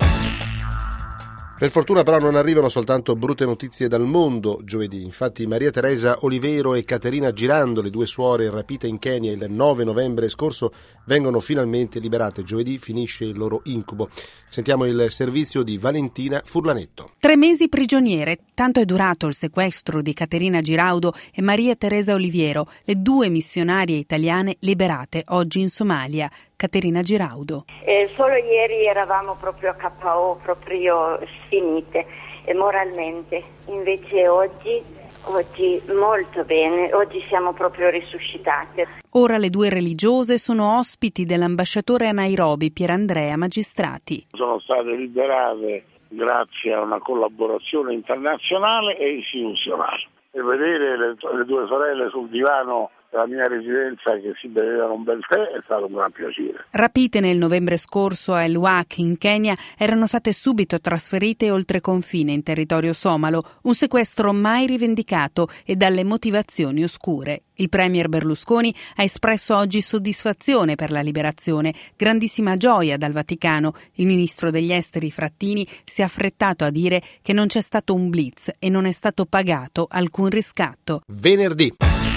Per fortuna però non arrivano soltanto brutte notizie dal mondo giovedì. Infatti Maria Teresa Olivero e Caterina Girando, le 2 suore rapite in Kenya il 9 novembre scorso, vengono finalmente liberate. Giovedì finisce il loro incubo. Sentiamo il servizio di Valentina Furlanetto. 3 mesi prigioniere, tanto è durato il sequestro di Caterina Giraudo e Maria Teresa Oliviero, le 2 missionarie italiane liberate oggi in Somalia. Caterina Giraudo. Solo ieri eravamo proprio a KO, proprio finite moralmente, invece oggi molto bene, oggi siamo proprio risuscitate. Ora le 2 religiose sono ospiti dell'ambasciatore a Nairobi, Pierandrea Magistrati. Sono state liberate grazie a una collaborazione internazionale e istituzionale. E vedere le 2 sorelle sul divano della mia residenza che si bevevano un bel tè è stato un gran piacere. Rapite nel novembre scorso a El-Wak in Kenya, erano state subito trasferite oltre confine in territorio somalo, un sequestro mai rivendicato e dalle motivazioni oscure. Il premier Berlusconi ha espresso oggi soddisfazione per la liberazione, grandissima gioia dal Vaticano. Il ministro degli esteri Frattini si è affrettato a dire che non c'è stato un blitz e non è stato pagato alcun riscatto. Venerdì.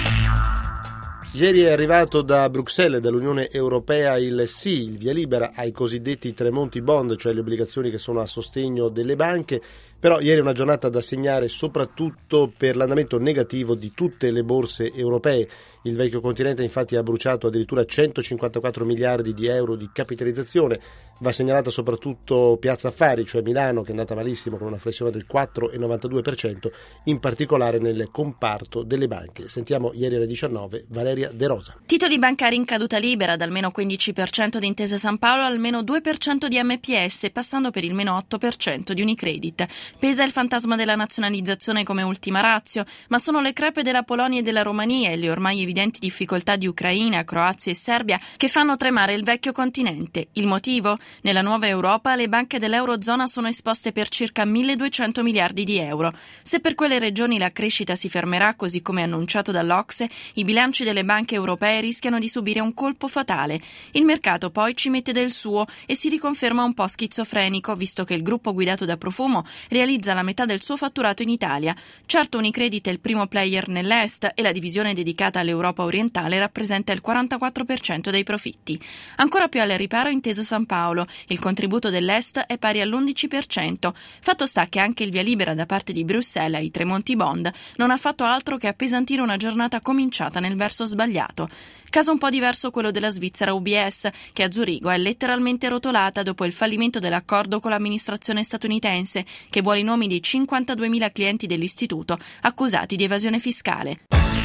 Ieri è arrivato da Bruxelles e dall'Unione Europea il via libera ai cosiddetti Tremonti Bond, cioè le obbligazioni che sono a sostegno delle banche. Però ieri è una giornata da segnare soprattutto per l'andamento negativo di tutte le borse europee. Il vecchio continente infatti ha bruciato addirittura 154 miliardi di euro di capitalizzazione. Va segnalata soprattutto Piazza Affari, cioè Milano, che è andata malissimo con una flessione del 4,92%, in particolare nel comparto delle banche. Sentiamo ieri alle 19 Valeria De Rosa. Titoli bancari in caduta libera, dal meno 15% di Intesa San Paolo al meno 2% di MPS, passando per il meno 8% di Unicredit. Pesa il fantasma della nazionalizzazione come ultima ratio, ma sono le crepe della Polonia e della Romania e le ormai evidenti difficoltà di Ucraina, Croazia e Serbia che fanno tremare il vecchio continente. Il motivo? Nella nuova Europa le banche dell'Eurozona sono esposte per circa 1.200 miliardi di euro. Se per quelle regioni la crescita si fermerà, così come annunciato dall'Ocse, i bilanci delle banche europee rischiano di subire un colpo fatale. Il mercato poi ci mette del suo e si riconferma un po' schizofrenico, visto che il gruppo guidato da Profumo realizza la metà del suo fatturato in Italia. Certo, Unicredit è il primo player nell'Est e la divisione dedicata all'Europa orientale rappresenta il 44% dei profitti. Ancora più al riparo Intesa San Paolo. Il contributo dell'Est è pari all'11%. Fatto sta che anche il via libera da parte di Bruxelles ai Tremonti Bond non ha fatto altro che appesantire una giornata cominciata nel verso sbagliato. Caso un po' diverso quello della Svizzera UBS, che a Zurigo è letteralmente rotolata dopo il fallimento dell'accordo con l'amministrazione statunitense, che vuole i nomi dei 52.000 clienti dell'istituto accusati di evasione fiscale.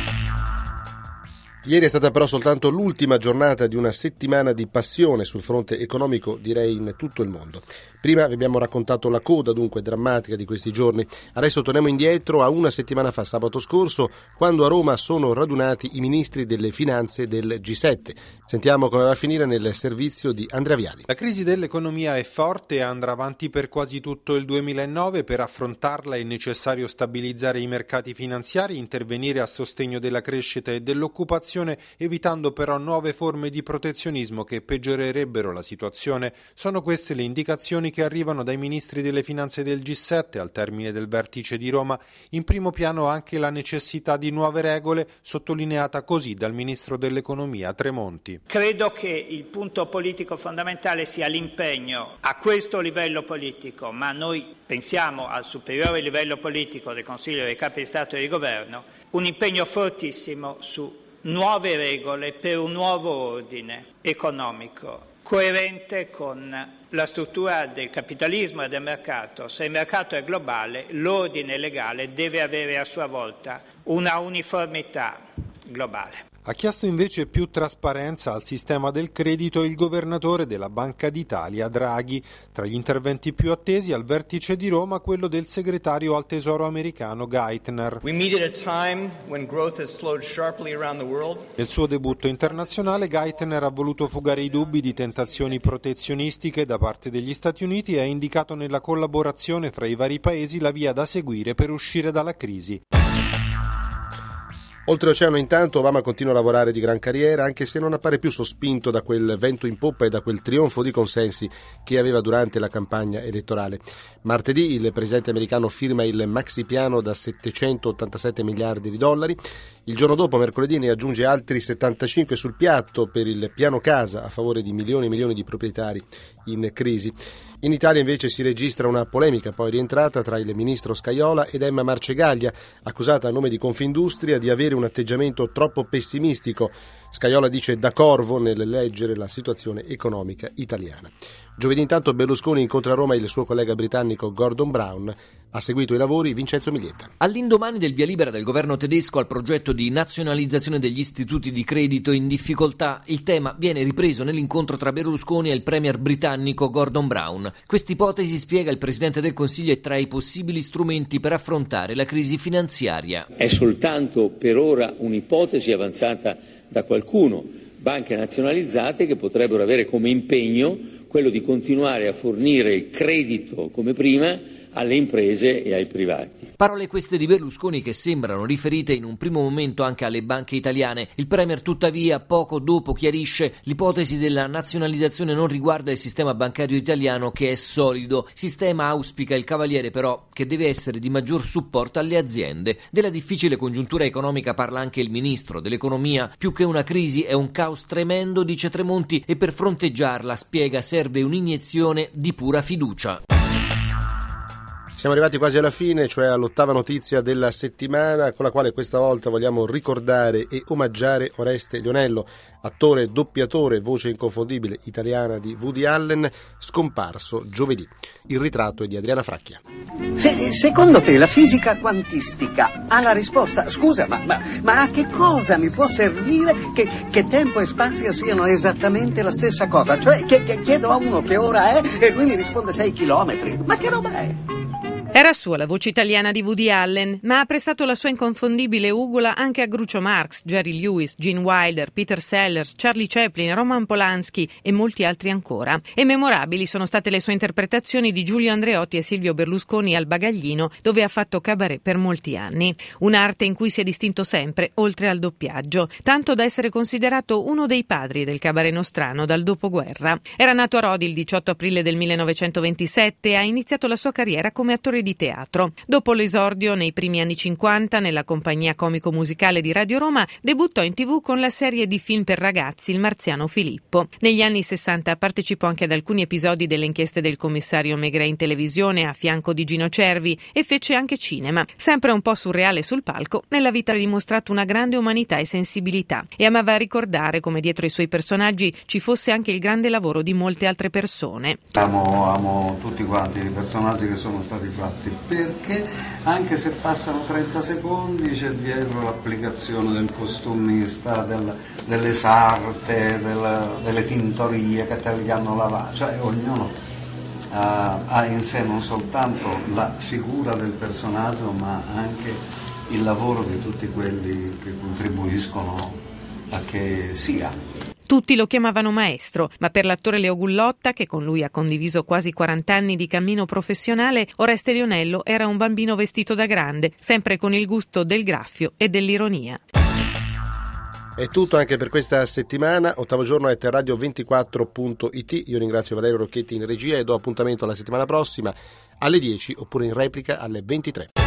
Ieri è stata però soltanto l'ultima giornata di una settimana di passione sul fronte economico, direi in tutto il mondo. Prima vi abbiamo raccontato la coda dunque drammatica di questi giorni. Adesso torniamo indietro a una settimana fa, sabato scorso, quando a Roma sono radunati i ministri delle finanze del G7. Sentiamo come va a finire nel servizio di Andrea Viali. La crisi dell'economia è forte e andrà avanti per quasi tutto il 2009. Per affrontarla è necessario stabilizzare i mercati finanziari, intervenire a sostegno della crescita e dell'occupazione, evitando però nuove forme di protezionismo che peggiorerebbero la situazione. Sono queste le indicazioni che arrivano dai ministri delle finanze del G7 al termine del vertice di Roma. In primo piano anche la necessità di nuove regole, sottolineata così dal ministro dell'economia Tremonti. Credo che il punto politico fondamentale sia l'impegno a questo livello politico, ma noi pensiamo al superiore livello politico del Consiglio dei Capi di Stato e di Governo, un impegno fortissimo su nuove regole per un nuovo ordine economico coerente con la struttura del capitalismo e del mercato. Se il mercato è globale, l'ordine legale deve avere a sua volta una uniformità globale. Ha chiesto invece più trasparenza al sistema del credito il governatore della Banca d'Italia, Draghi. Tra gli interventi più attesi al vertice di Roma quello del segretario al Tesoro americano Geithner. Nel suo debutto internazionale Geithner ha voluto fugare i dubbi di tentazioni protezionistiche da parte degli Stati Uniti e ha indicato nella collaborazione fra i vari paesi la via da seguire per uscire dalla crisi. Oltreoceano intanto Obama continua a lavorare di gran carriera, anche se non appare più sospinto da quel vento in poppa e da quel trionfo di consensi che aveva durante la campagna elettorale. Martedì il presidente americano firma il maxi piano da 787 miliardi di dollari. Il giorno dopo, mercoledì, ne aggiunge altri 75 sul piatto per il piano casa a favore di milioni e milioni di proprietari in crisi. In Italia invece si registra una polemica poi rientrata tra il ministro Scajola ed Emma Marcegaglia, accusata a nome di Confindustria di avere un atteggiamento troppo pessimistico. Scajola dice da corvo nel leggere la situazione economica italiana. Giovedì intanto Berlusconi incontra a Roma il suo collega britannico Gordon Brown. Ha seguito i lavori Vincenzo Miglietta. All'indomani del via libera del governo tedesco al progetto di nazionalizzazione degli istituti di credito in difficoltà, il tema viene ripreso nell'incontro tra Berlusconi e il premier britannico Gordon Brown. Quest'ipotesi, spiega il Presidente del Consiglio, è tra i possibili strumenti per affrontare la crisi finanziaria. È soltanto per ora un'ipotesi avanzata da qualcuno, banche nazionalizzate che potrebbero avere come impegno quello di continuare a fornire credito come prima alle imprese e ai privati. Parole queste di Berlusconi che sembrano riferite in un primo momento anche alle banche italiane. Il premier tuttavia poco dopo chiarisce: l'ipotesi della nazionalizzazione non riguarda il sistema bancario italiano, che è solido. Sistema, auspica il Cavaliere, però, che deve essere di maggior supporto alle aziende. Della difficile congiuntura economica parla anche il ministro dell'economia. Più che una crisi è un caos tremendo, dice Tremonti, e per fronteggiarla, spiega, serve un'iniezione di pura fiducia. Siamo arrivati quasi alla fine, cioè all'ottava notizia della settimana, con la quale questa volta vogliamo ricordare e omaggiare Oreste Lionello, attore, doppiatore, voce inconfondibile italiana di Woody Allen, scomparso giovedì. Il ritratto è di Adriana Fracchia. Secondo te la fisica quantistica ha la risposta? Scusa, ma a che cosa mi può servire che tempo e spazio siano esattamente la stessa cosa? Cioè, chiedo a uno che ora è e lui mi risponde 6 chilometri. Ma che roba è? Era sua la voce italiana di Woody Allen, ma ha prestato la sua inconfondibile ugola anche a Groucho Marx, Jerry Lewis, Gene Wilder, Peter Sellers, Charlie Chaplin, Roman Polanski e molti altri ancora. E memorabili sono state le sue interpretazioni di Giulio Andreotti e Silvio Berlusconi al Bagaglino, dove ha fatto cabaret per molti anni. Un'arte in cui si è distinto sempre, oltre al doppiaggio, tanto da essere considerato uno dei padri del cabaret nostrano dal dopoguerra. Era nato a Rodi il 18 aprile del 1927 e ha iniziato la sua carriera come attore di teatro. Dopo l'esordio nei primi anni 50 nella compagnia comico-musicale di Radio Roma, debuttò in TV con la serie di film per ragazzi Il Marziano Filippo. Negli anni 60 partecipò anche ad alcuni episodi delle inchieste del commissario Maigret in televisione a fianco di Gino Cervi e fece anche cinema. Sempre un po' surreale sul palco, nella vita ha dimostrato una grande umanità e sensibilità e amava ricordare come dietro i suoi personaggi ci fosse anche il grande lavoro di molte altre persone. Amo tutti quanti i personaggi che sono stati fatti, perché anche se passano 30 secondi c'è dietro l'applicazione del costumista, delle sarte, delle tintorie che te li hanno lavato, cioè ognuno ha in sé non soltanto la figura del personaggio ma anche il lavoro di tutti quelli che contribuiscono a che sia. Tutti lo chiamavano maestro, ma per l'attore Leo Gullotta, che con lui ha condiviso quasi 40 anni di cammino professionale, Oreste Lionello era un bambino vestito da grande, sempre con il gusto del graffio e dell'ironia. È tutto anche per questa settimana. Ottavo giorno è radio24.it. Io ringrazio Valerio Rocchetti in regia e do appuntamento alla settimana prossima alle 10 oppure in replica alle 23.